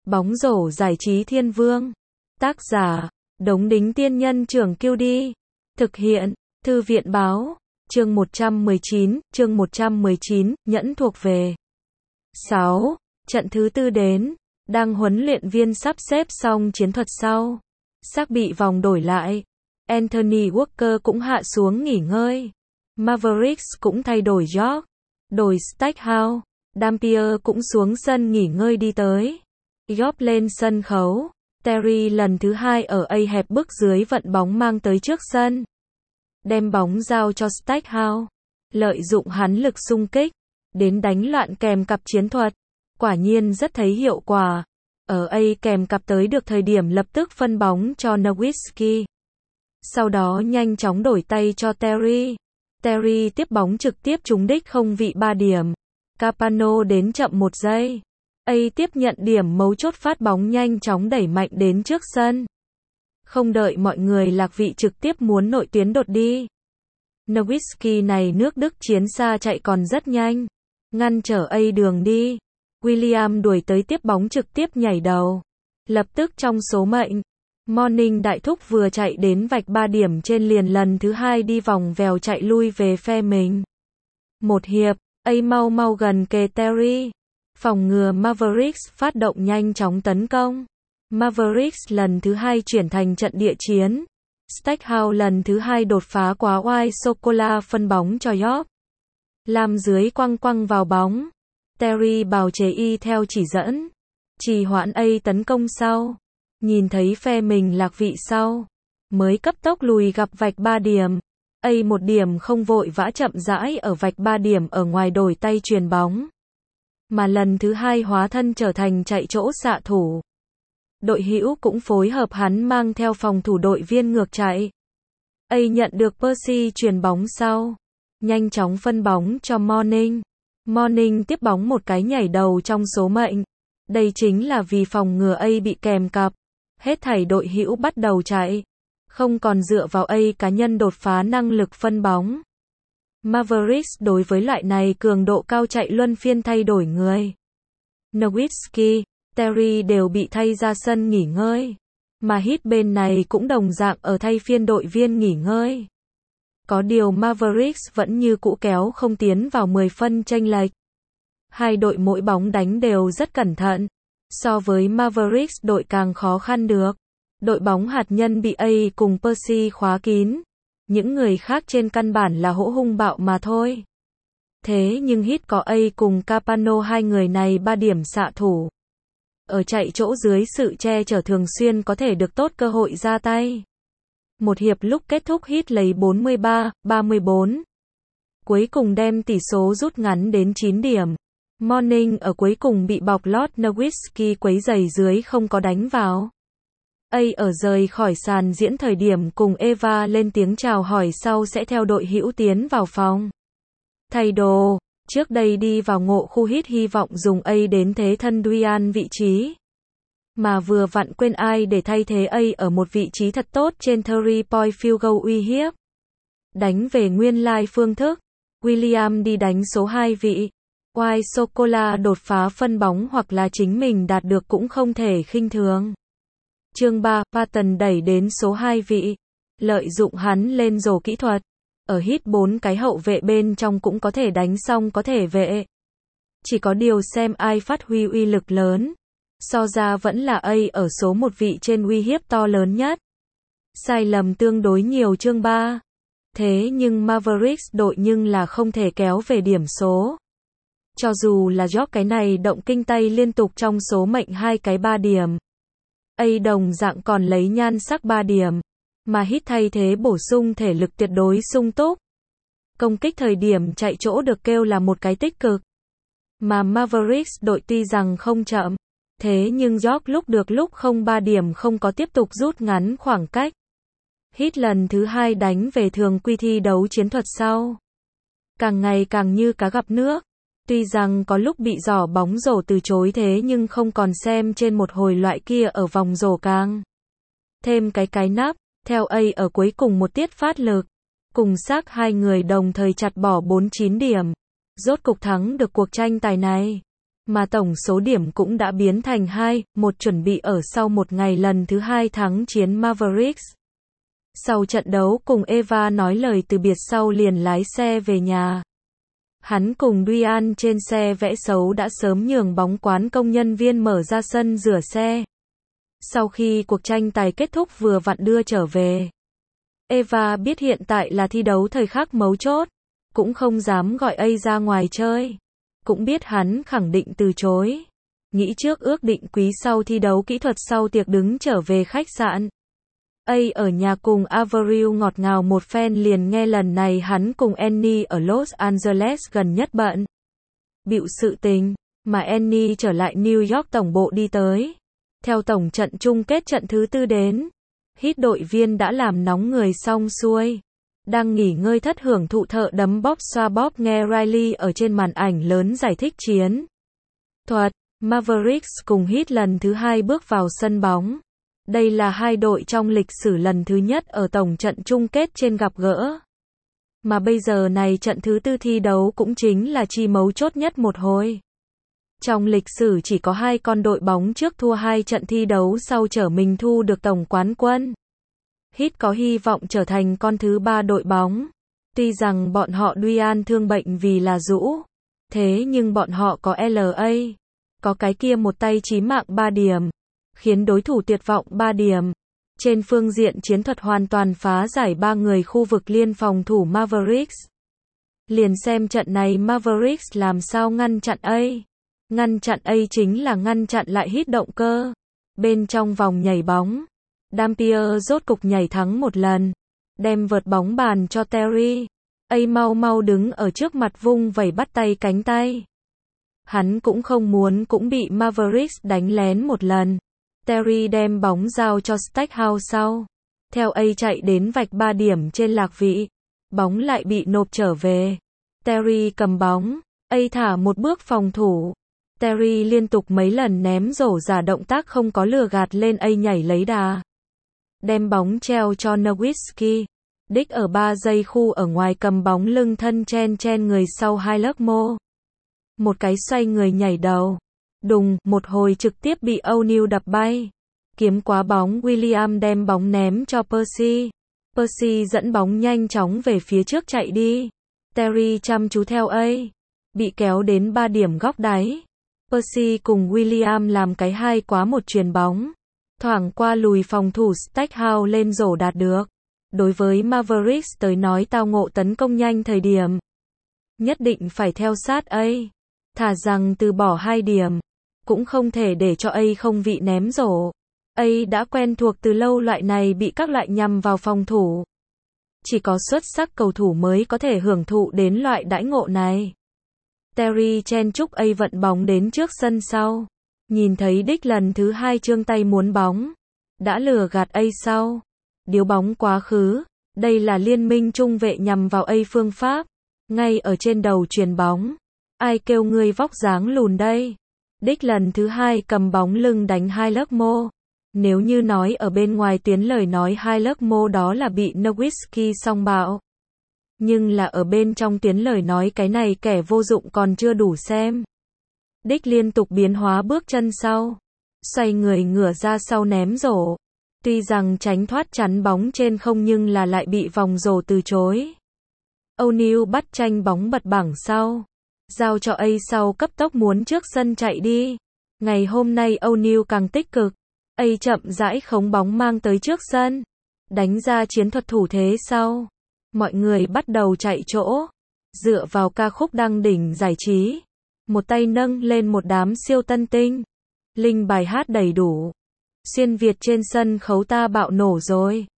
Bóng rổ giải trí thiên vương. Tác giả, Đống Đính Tiên Nhân Trưởng Kiêu Đi. Thực hiện, Thư viện Báo. Chương 119, nhẫn thuộc về. 6. Trận thứ tư đến. Đang huấn luyện viên sắp xếp xong chiến thuật sau. Xác bị vòng đổi lại. Anthony Walker cũng hạ xuống nghỉ ngơi. Mavericks cũng thay đổi York. Đổi Stackhouse. Dampier cũng xuống sân nghỉ ngơi đi tới. York lên sân khấu. Terry lần thứ hai ở A hẹp bước dưới vận bóng mang tới trước sân. Đem bóng giao cho Stackhouse. Lợi dụng hắn lực xung kích. Đến đánh loạn kèm cặp chiến thuật. Quả nhiên rất thấy hiệu quả. Ở A kèm cặp tới được thời điểm lập tức phân bóng cho Nowitzki. Sau đó nhanh chóng đổi tay cho Terry. Terry tiếp bóng trực tiếp trúng đích không vị 3 điểm. Capano đến chậm 1 giây. A tiếp nhận điểm mấu chốt phát bóng nhanh chóng đẩy mạnh đến trước sân. Không đợi mọi người lạc vị trực tiếp muốn nội tuyến đột đi. Nowitzki này nước Đức chiến xa chạy còn rất nhanh. Ngăn trở A đường đi. William đuổi tới tiếp bóng trực tiếp nhảy đầu. Lập tức trong số mệnh. Morning đại thúc vừa chạy đến vạch 3 điểm trên liền lần thứ hai đi vòng vèo chạy lui về phe mình. Một hiệp, A mau gần kề Terry. Phòng ngừa Mavericks phát động nhanh chóng tấn công. Mavericks lần thứ hai chuyển thành trận địa chiến. Stackhouse lần thứ hai đột phá quá White Soccer phân bóng cho York. Làm dưới quăng vào bóng. Terry bào chế y theo chỉ dẫn. Trì hoãn A tấn công sau. Nhìn thấy phe mình lạc vị sau. Mới cấp tốc lùi gặp vạch 3 điểm. A 1 điểm không vội vã chậm rãi ở vạch 3 điểm ở ngoài đổi tay chuyền bóng. Mà lần thứ hai hóa thân trở thành chạy chỗ xạ thủ. Đội hữu cũng phối hợp hắn mang theo phòng thủ đội viên ngược chạy. A nhận được Percy chuyền bóng sau. Nhanh chóng phân bóng cho Morning. Morning tiếp bóng một cái nhảy đầu trong số mệnh. Đây chính là vì phòng ngừa A bị kèm cặp. Hết thảy đội hữu bắt đầu chạy. Không còn dựa vào A cá nhân đột phá năng lực phân bóng. Mavericks đối với loại này cường độ cao chạy luân phiên thay đổi người. Nowitzki, Terry đều bị thay ra sân nghỉ ngơi. Mà Heat bên này cũng đồng dạng ở thay phiên đội viên nghỉ ngơi. Có điều Mavericks vẫn như cũ kéo không tiến vào 10 phân chênh lệch. Hai đội mỗi bóng đánh đều rất cẩn thận. So với Mavericks đội càng khó khăn được. Đội bóng hạt nhân bị A cùng Percy khóa kín. Những người khác trên căn bản là hỗ hung bạo mà thôi. Thế nhưng Heat có A cùng Capano, hai người này 3 điểm xạ thủ. Ở chạy chỗ dưới sự che chở thường xuyên có thể được tốt cơ hội ra tay. Một hiệp lúc kết thúc Heat lấy 43-34. Cuối cùng đem tỷ số rút ngắn đến 9 điểm. Morning ở cuối cùng bị bọc lót Nowitzki quấy giày dưới không có đánh vào. A ở rời khỏi sàn diễn thời điểm cùng Eva lên tiếng chào hỏi sau sẽ theo đội hữu tiến vào phòng thay đồ. Trước đây đi vào ngộ khu Heat hy vọng dùng A đến thế thân Dwyan vị trí. Mà vừa vặn quên ai để thay thế A ở một vị trí thật tốt trên 3-point field goal uy hiếp. Đánh về nguyên lai phương thức. William đi đánh số 2 vị. White Soccer đột phá phân bóng hoặc là chính mình đạt được cũng không thể khinh thường. Chương 3, Patton đẩy đến số 2 vị. Lợi dụng hắn lên rổ kỹ thuật. Ở Heat 4 cái hậu vệ bên trong cũng có thể đánh xong có thể vệ. Chỉ có điều xem ai phát huy uy lực lớn. So ra vẫn là A ở số 1 vị trên uy hiếp to lớn nhất. Sai lầm tương đối nhiều chương 3. Thế nhưng Mavericks đội nhưng là không thể kéo về điểm số. Cho dù là York cái này động kinh tay liên tục trong số mệnh 2 cái 3 điểm. A đồng dạng còn lấy nhan sắc 3 điểm. Mà Heat thay thế bổ sung thể lực tuyệt đối sung túc. Công kích thời điểm chạy chỗ được kêu là một cái tích cực. Mà Mavericks đội tuy rằng không chậm. Thế nhưng York lúc được lúc không 3 điểm không có tiếp tục rút ngắn khoảng cách. Heat lần thứ hai đánh về thường quy thi đấu chiến thuật sau. Càng ngày càng như cá gặp nước. Tuy rằng có lúc bị giỏ bóng rổ từ chối thế nhưng không còn xem trên một hồi loại kia ở vòng rổ càng. Thêm cái nắp, theo A ở cuối cùng một tiết phát lực. Cùng xác hai người đồng thời chặt bỏ 49 điểm. Rốt cục thắng được cuộc tranh tài này. mà tổng số điểm cũng đã biến thành 2-1 chuẩn bị ở sau một ngày lần thứ 2 thắng chiến Mavericks. Sau trận đấu cùng Eva nói lời từ biệt sau liền lái xe về nhà. Hắn cùng Dwayne trên xe vẽ xấu đã sớm nhường bóng quán công nhân viên mở ra sân rửa xe. Sau khi cuộc tranh tài kết thúc vừa vặn đưa trở về. Eva biết hiện tại là thi đấu thời khắc mấu chốt, cũng không dám gọi A ra ngoài chơi. Cũng biết hắn khẳng định từ chối. Nghĩ trước ước định quý sau thi đấu kỹ thuật sau tiệc đứng trở về khách sạn. A ở nhà cùng Avril ngọt ngào một phen liền nghe lần này hắn cùng Annie ở Los Angeles gần nhất bận bịu sự tình, mà Annie trở lại New York tổng bộ đi tới. Theo tổng trận chung kết trận thứ 4 đến, Heat đội viên đã làm nóng người xong xuôi. Đang nghỉ ngơi thất hưởng thụ thợ đấm bóp xoa bóp nghe Riley ở trên màn ảnh lớn giải thích chiến thuật. Mavericks cùng Heat lần thứ 2 bước vào sân bóng. Đây là hai đội trong lịch sử lần thứ nhất ở tổng trận chung kết trên gặp gỡ. Mà bây giờ này trận thứ 4 thi đấu cũng chính là chi mấu chốt nhất một hồi. Trong lịch sử chỉ có 2 con đội bóng trước thua 2 trận thi đấu sau trở mình thu được tổng quán quân. Heat có hy vọng trở thành con thứ 3 đội bóng. Tuy rằng bọn họ Dwayne thương bệnh vì là rũ. Thế nhưng bọn họ có LA. Có cái kia một tay chí mạng 3 điểm. Khiến đối thủ tuyệt vọng 3 điểm. Trên phương diện chiến thuật hoàn toàn phá giải 3 người khu vực liên phòng thủ Mavericks. Liền xem trận này Mavericks làm sao ngăn chặn A. Ngăn chặn A chính là ngăn chặn lại Heat động cơ. Bên trong vòng nhảy bóng, Dampier rốt cục nhảy thắng một lần. Đem vợt bóng bàn cho Terry. A mau mau đứng ở trước mặt vung vẩy bắt tay cánh tay. Hắn cũng không muốn cũng bị Mavericks đánh lén một lần. Terry đem bóng giao cho Stackhouse sau. Theo A chạy đến vạch 3 điểm trên lạc vị. Bóng lại bị nộp trở về. Terry cầm bóng. A thả một bước phòng thủ. Terry liên tục mấy lần ném rổ giả động tác không có lừa gạt lên A nhảy lấy đà. Đem bóng treo cho Nowitzki. Dick ở 3 giây khu ở ngoài cầm bóng lưng thân chen người sau hai lớp mô. Một cái xoay người nhảy đầu. Đùng, một hồi trực tiếp bị O'Neal đập bay. Kiếm quá bóng William đem bóng ném cho Percy. Percy dẫn bóng nhanh chóng về phía trước chạy đi. Terry chăm chú theo A. Bị kéo đến 3 điểm góc đáy. Percy cùng William làm cái 2 quá 1 chuyền bóng. Thoảng qua lùi phòng thủ Stackhouse lên rổ đạt được. Đối với Mavericks tới nói tao ngộ tấn công nhanh thời điểm. Nhất định phải theo sát A. Thà rằng từ bỏ 2 điểm. Cũng không thể để cho A không vị ném rổ. A đã quen thuộc từ lâu loại này bị các loại nhằm vào phòng thủ. Chỉ có xuất sắc cầu thủ mới có thể hưởng thụ đến loại đãi ngộ này. Terry chen chúc A vận bóng đến trước sân sau. Nhìn thấy Dick lần thứ 2 trương tay muốn bóng. Đã lừa gạt A sau. Điếu bóng quá khứ. Đây là liên minh trung vệ nhằm vào A phương pháp. Ngay ở trên đầu chuyền bóng. Ai kêu ngươi vóc dáng lùn đây. Dick lần thứ 2 cầm bóng lưng đánh hai lớp mô. Nếu như nói ở bên ngoài tuyến lời nói hai lớp mô đó là bị Nowitzki song bạo. Nhưng là ở bên trong tuyến lời nói cái này kẻ vô dụng còn chưa đủ xem. Dick liên tục biến hóa bước chân sau. Xoay người ngửa ra sau ném rổ. Tuy rằng tránh thoát chắn bóng trên không nhưng là lại bị vòng rổ từ chối. O'Neal bắt tranh bóng bật bảng sau. Giao cho A sau cấp tốc muốn trước sân chạy đi. Ngày hôm nay O'Neal càng tích cực. A chậm rãi khống bóng mang tới trước sân. Đánh ra chiến thuật thủ thế sau. Mọi người bắt đầu chạy chỗ. Dựa vào ca khúc đăng đỉnh giải trí. Một tay nâng lên một đám siêu tân tinh. Linh bài hát đầy đủ. Xuyên Việt trên sân khấu ta bạo nổ rồi.